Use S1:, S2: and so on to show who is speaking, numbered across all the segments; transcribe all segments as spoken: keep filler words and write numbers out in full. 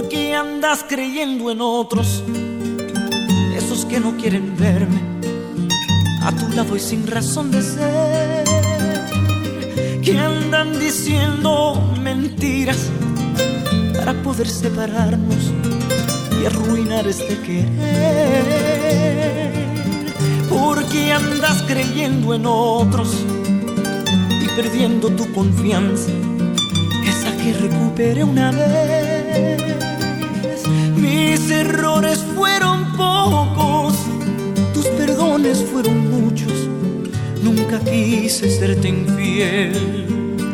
S1: porque andas creyendo en otros, esos que no quieren verme a tu lado y sin razón de ser, que andan diciendo mentiras para poder separarnos y arruinar este querer, porque andas creyendo en otros y perdiendo tu confianza, esa que recuperé una vez. Mis errores fueron pocos, tus perdones fueron muchos, nunca quise serte infiel.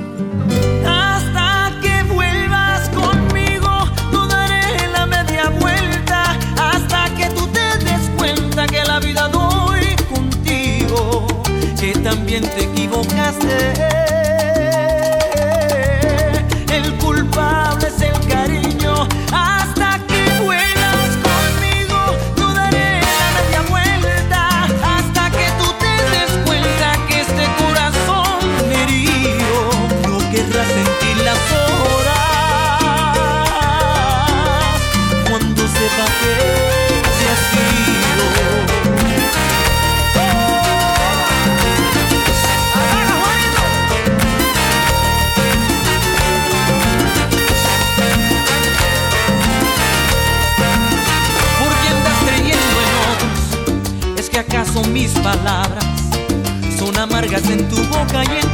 S1: Hasta que vuelvas conmigo, no daré la media vuelta, hasta que tú te des cuenta que la vida doy contigo, que también te equivocaste. El culpable es el cariño. Hasta que vuelas conmigo, no daré la media vuelta, hasta que tú te des cuenta que este corazón herido no querrá sentir las horas cuando sepa que te has ido. ¿Acaso mis palabras son amargas en tu boca y en